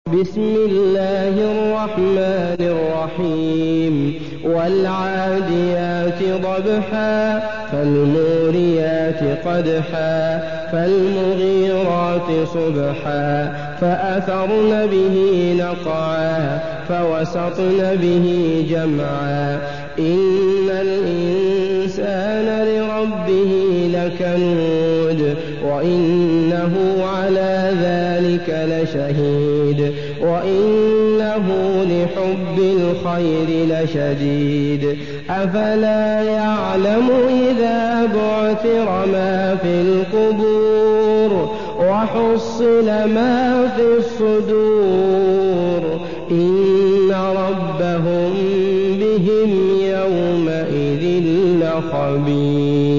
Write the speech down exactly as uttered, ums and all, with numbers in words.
بسم الله الرحمن الرحيم والعاديات ضبحا فالموريات قدحا فالمغيرات صبحا فأثرن به نقعا فوسطن به جمعا إن الإنسان لربه لكنود وإنه على ذلك لشهيد وإنه لحب الخير لشديد أفلا يعلم إذا بعثر ما في القبور وحصل ما في الصدور إن ربهم بهم يومئذ لخبير.